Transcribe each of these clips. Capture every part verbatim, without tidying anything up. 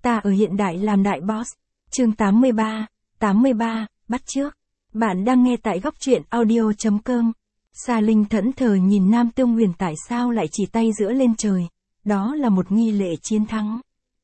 Ta ở hiện đại làm đại boss. Chương tám mươi ba, tám mươi ba, bắt chước. Bạn đang nghe tại góc truyện audio chấm com. Sa Linh thẫn thờ nhìn Nam Tương Huyền tại sao lại chỉ tay giữa lên trời. Đó là một nghi lễ chiến thắng.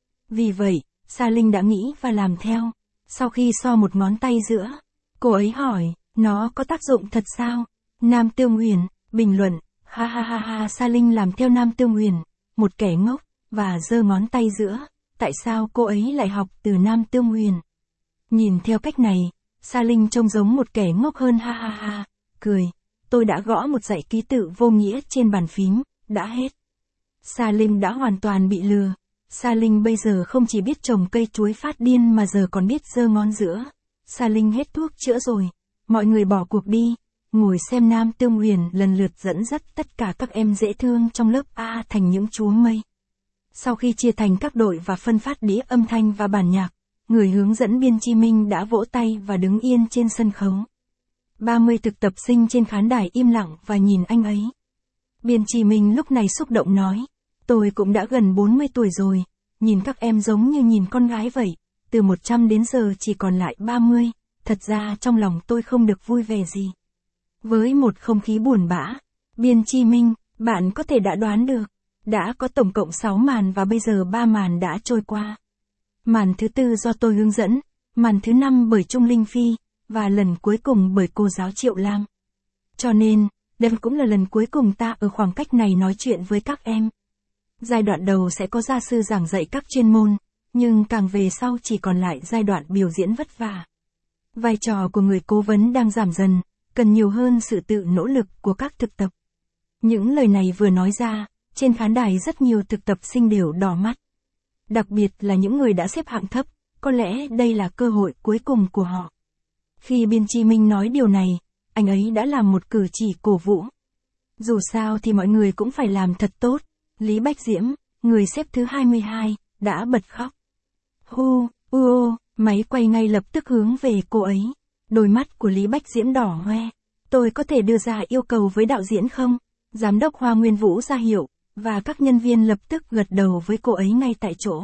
Vì vậy, Sa Linh đã nghĩ và làm theo. Sau khi so một ngón tay giữa, cô ấy hỏi, nó có tác dụng thật sao? Nam Tương Huyền, bình luận, ha ha ha ha. Sa Linh làm theo Nam Tương Huyền, một kẻ ngốc, và giơ ngón tay giữa. Tại sao cô ấy lại học từ Nam Tương Huyền? Nhìn theo cách này, Sa Linh trông giống một kẻ ngốc hơn ha ha ha, cười. Tôi đã gõ một dãy ký tự vô nghĩa trên bàn phím, đã hết. Sa Linh đã hoàn toàn bị lừa. Sa Linh bây giờ không chỉ biết trồng cây chuối phát điên mà giờ còn biết giơ ngón giữa. Sa Linh hết thuốc chữa rồi. Mọi người bỏ cuộc đi. Ngồi xem Nam Tương Huyền lần lượt dẫn dắt tất cả các em dễ thương trong lớp A thành những chú mây. Sau khi chia thành các đội và phân phát đĩa âm thanh và bản nhạc, người hướng dẫn Biên Chi Minh đã vỗ tay và đứng yên trên sân khấu. ba mươi thực tập sinh trên khán đài im lặng và nhìn anh ấy. Biên Chi Minh lúc này xúc động nói, tôi cũng đã gần bốn mươi tuổi rồi, nhìn các em giống như nhìn con gái vậy, từ một trăm đến giờ chỉ còn lại ba mươi, thật ra trong lòng tôi không được vui vẻ gì. Với một không khí buồn bã, Biên Chi Minh, bạn có thể đã đoán được, đã có tổng cộng sáu màn và bây giờ ba màn đã trôi qua. Màn thứ tư do tôi hướng dẫn, màn thứ năm bởi Trung Linh Phi, và lần cuối cùng bởi cô giáo Triệu Lam. Cho nên, đây cũng là lần cuối cùng ta ở khoảng cách này nói chuyện với các em. Giai đoạn đầu sẽ có gia sư giảng dạy các chuyên môn, nhưng càng về sau chỉ còn lại giai đoạn biểu diễn vất vả. Vai trò của người cố vấn đang giảm dần, cần nhiều hơn sự tự nỗ lực của các thực tập. Những lời này vừa nói ra, trên khán đài rất nhiều thực tập sinh đều đỏ mắt. Đặc biệt là những người đã xếp hạng thấp, có lẽ đây là cơ hội cuối cùng của họ. Khi Biên Chi Minh nói điều này, anh ấy đã làm một cử chỉ cổ vũ. Dù sao thì mọi người cũng phải làm thật tốt. Lý Bách Diễm, người xếp thứ hai mươi hai, đã bật khóc. Hu, uô, máy quay ngay lập tức hướng về cô ấy. Đôi mắt của Lý Bách Diễm đỏ hoe. Tôi có thể đưa ra yêu cầu với đạo diễn không? Giám đốc Hoa Nguyên Vũ ra hiệu, và các nhân viên lập tức gật đầu với cô ấy ngay tại chỗ.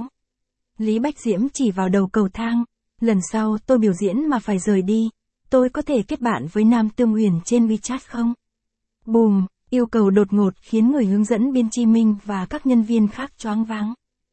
Lý Bách Diễm chỉ vào đầu cầu thang. Lần sau tôi biểu diễn mà phải rời đi, tôi có thể kết bạn với Nam Tương Huyền trên WeChat không? Bùm, yêu cầu đột ngột khiến người hướng dẫn Biên Chi Minh và các nhân viên khác choáng váng.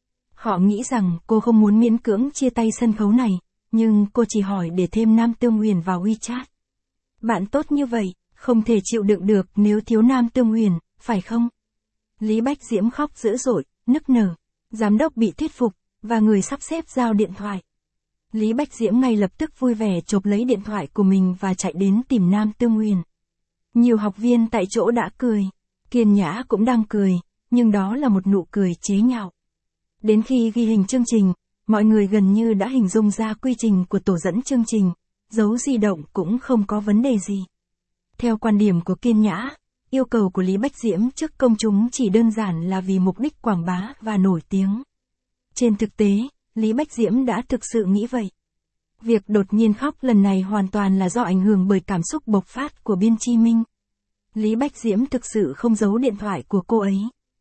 Họ nghĩ rằng cô không muốn miễn cưỡng chia tay sân khấu này, nhưng cô chỉ hỏi để thêm Nam Tương Huyền vào WeChat. Bạn tốt như vậy, không thể chịu đựng được nếu thiếu Nam Tương Huyền, phải không? Lý Bách Diễm khóc dữ dội, nức nở. Giám đốc bị thuyết phục, và người sắp xếp giao điện thoại. Lý Bách Diễm ngay lập tức vui vẻ chộp lấy điện thoại của mình và chạy đến tìm Nam Tương Huyền. Nhiều học viên tại chỗ đã cười. Kiên Nhã cũng đang cười, nhưng đó là một nụ cười chế nhạo. Đến khi ghi hình chương trình, mọi người gần như đã hình dung ra quy trình của tổ dẫn chương trình, dấu di động cũng không có vấn đề gì. Theo quan điểm của Kiên Nhã, yêu cầu của Lý Bách Diễm trước công chúng chỉ đơn giản là vì mục đích quảng bá và nổi tiếng. Trên thực tế, Lý Bách Diễm đã thực sự nghĩ vậy. Việc đột nhiên khóc lần này hoàn toàn là do ảnh hưởng bởi cảm xúc bộc phát của Biên Chi Minh. Lý Bách Diễm thực sự không giấu điện thoại của cô ấy.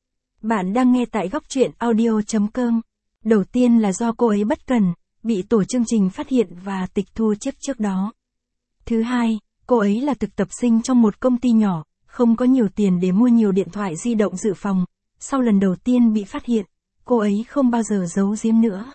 Bạn đang nghe tại góc truyện audio chấm com. Đầu tiên là do cô ấy bất cần, bị tổ chương trình phát hiện và tịch thu chiếc trước đó. Thứ hai, cô ấy là thực tập sinh trong một công ty nhỏ, không có nhiều tiền để mua nhiều điện thoại di động dự phòng. Sau lần đầu tiên bị phát hiện, cô ấy không bao giờ giấu giếm nữa.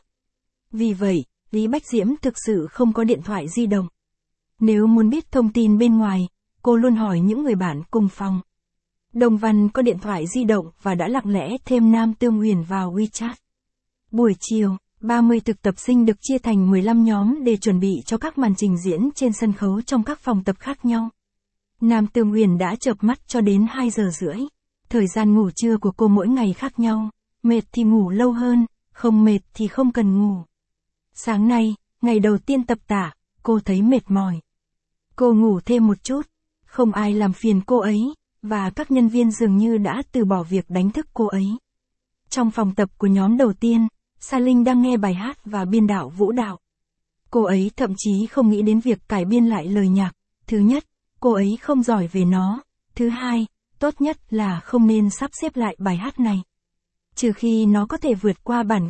Vì vậy, Lý Bách Diễm thực sự không có điện thoại di động. Nếu muốn biết thông tin bên ngoài, cô luôn hỏi những người bạn cùng phòng. Đồng Văn có điện thoại di động và đã lặng lẽ thêm Nam Tương Huyền vào WeChat. Buổi chiều, ba mươi thực tập sinh được chia thành mười lăm nhóm để chuẩn bị cho các màn trình diễn trên sân khấu trong các phòng tập khác nhau. Nam Tương Huyền đã chợp mắt cho đến hai giờ rưỡi. Thời gian ngủ trưa của cô mỗi ngày khác nhau, mệt thì ngủ lâu hơn, không mệt thì không cần ngủ. Sáng nay, ngày đầu tiên tập tả, cô thấy mệt mỏi. Cô ngủ thêm một chút, không ai làm phiền cô ấy, và các nhân viên dường như đã từ bỏ việc đánh thức cô ấy. Trong phòng tập của nhóm đầu tiên, Sa Linh đang nghe bài hát và biên đạo vũ đạo. Cô ấy thậm chí không nghĩ đến việc cải biên lại lời nhạc. Thứ nhất, cô ấy không giỏi về nó. Thứ hai, tốt nhất là không nên sắp xếp lại bài hát này. Trừ khi nó có thể vượt qua bản gốc.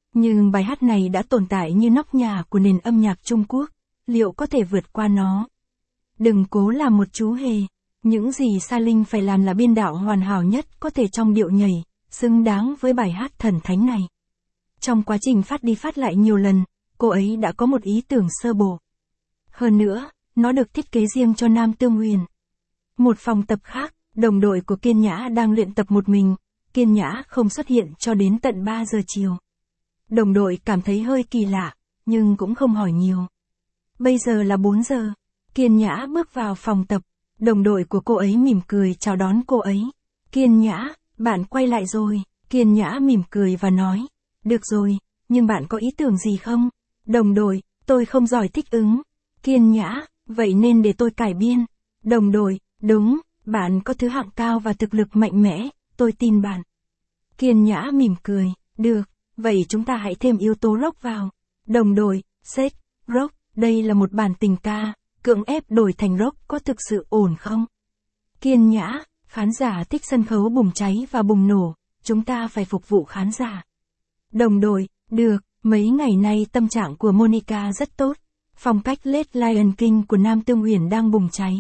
Nhưng bài hát này đã tồn tại như nóc nhà của nền âm nhạc Trung Quốc, liệu có thể vượt qua nó? Đừng cố làm một chú hề. Những gì Sa Linh phải làm là biên đạo hoàn hảo nhất có thể trong điệu nhảy, xứng đáng với bài hát thần thánh này. Trong quá trình phát đi phát lại nhiều lần, cô ấy đã có một ý tưởng sơ bộ. Hơn nữa, nó được thiết kế riêng cho Nam Tương Huyền. Một phòng tập khác, đồng đội của Kiên Nhã đang luyện tập một mình, Kiên Nhã không xuất hiện cho đến tận ba giờ chiều. Đồng đội cảm thấy hơi kỳ lạ, nhưng cũng không hỏi nhiều. Bây giờ là bốn giờ, Kiên Nhã bước vào phòng tập, đồng đội của cô ấy mỉm cười chào đón cô ấy. Kiên Nhã, bạn quay lại rồi, Kiên Nhã mỉm cười và nói, được rồi, nhưng bạn có ý tưởng gì không? Đồng đội, tôi không giỏi thích ứng. Kiên Nhã, vậy nên để tôi cải biên. Đồng đội, đúng, bạn có thứ hạng cao và thực lực mạnh mẽ, tôi tin bạn. Kiên Nhã mỉm cười, được, vậy chúng ta hãy thêm yếu tố rock vào. Đồng đội, sex, rock, đây là một bản tình ca, cưỡng ép đổi thành rock có thực sự ổn không? Kiên Nhã, khán giả thích sân khấu bùng cháy và bùng nổ, chúng ta phải phục vụ khán giả. Đồng đội, được, mấy ngày nay tâm trạng của Monica rất tốt. Phong cách Late Lion King của Nam Tương Huyền đang bùng cháy.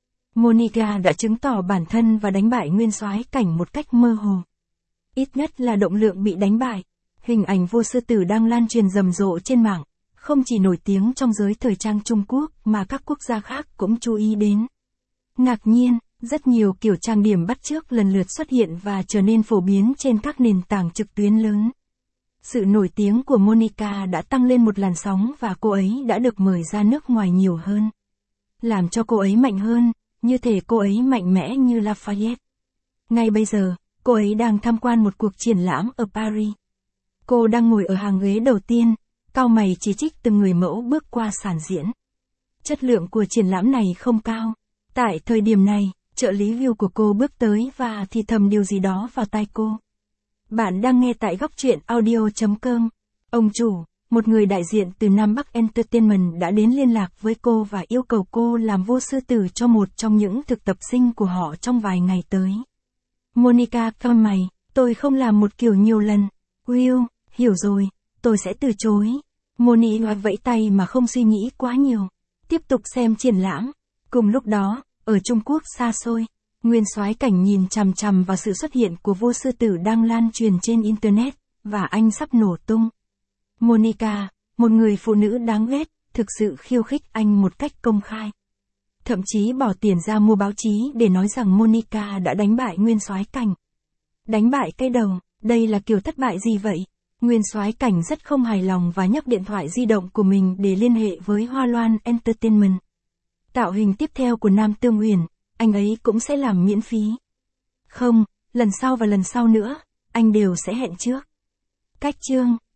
Monica đã chứng tỏ bản thân và đánh bại Nguyên Soái Cảnh một cách mơ hồ. Ít nhất là động lượng bị đánh bại. Hình ảnh vua sư tử đang lan truyền rầm rộ trên mạng, không chỉ nổi tiếng trong giới thời trang Trung Quốc mà các quốc gia khác cũng chú ý đến. Ngạc nhiên, rất nhiều kiểu trang điểm bắt chước lần lượt xuất hiện và trở nên phổ biến trên các nền tảng trực tuyến lớn. Sự nổi tiếng của Monica đã tăng lên một làn sóng và cô ấy đã được mời ra nước ngoài nhiều hơn. Làm cho cô ấy mạnh hơn, như thể cô ấy mạnh mẽ như Lafayette. Ngay bây giờ, cô ấy đang tham quan một cuộc triển lãm ở Paris. Cô đang ngồi ở hàng ghế đầu tiên, cau mày chỉ trích từng người mẫu bước qua sàn diễn. Chất lượng của triển lãm này không cao. Tại thời điểm này, trợ lý view của cô bước tới và thì thầm điều gì đó vào tai cô. Bạn đang nghe tại góc truyện audio chấm com. Ông chủ, một người đại diện từ Nam Bắc Entertainment đã đến liên lạc với cô và yêu cầu cô làm vua sư tử cho một trong những thực tập sinh của họ trong vài ngày tới. Monica cau mày, tôi không làm một kiểu nhiều lần. Will, hiểu rồi, tôi sẽ từ chối. Monica vẫy tay mà không suy nghĩ quá nhiều. Tiếp tục xem triển lãm. Cùng lúc đó, ở Trung Quốc xa xôi, Nguyên Soái Cảnh nhìn chằm chằm vào sự xuất hiện của vua sư tử đang lan truyền trên Internet, và anh sắp nổ tung. Monica, một người phụ nữ đáng ghét, thực sự khiêu khích anh một cách công khai. Thậm chí bỏ tiền ra mua báo chí để nói rằng Monica đã đánh bại Nguyên Soái Cảnh. Đánh bại cái đầu, đây là kiểu thất bại gì vậy? Nguyên Soái Cảnh rất không hài lòng và nhấc điện thoại di động của mình để liên hệ với Hoa Loan Entertainment. Tạo hình tiếp theo của Nam Tương Huyền, anh ấy cũng sẽ làm miễn phí. Không, lần sau và lần sau nữa, anh đều sẽ hẹn trước. Cách chương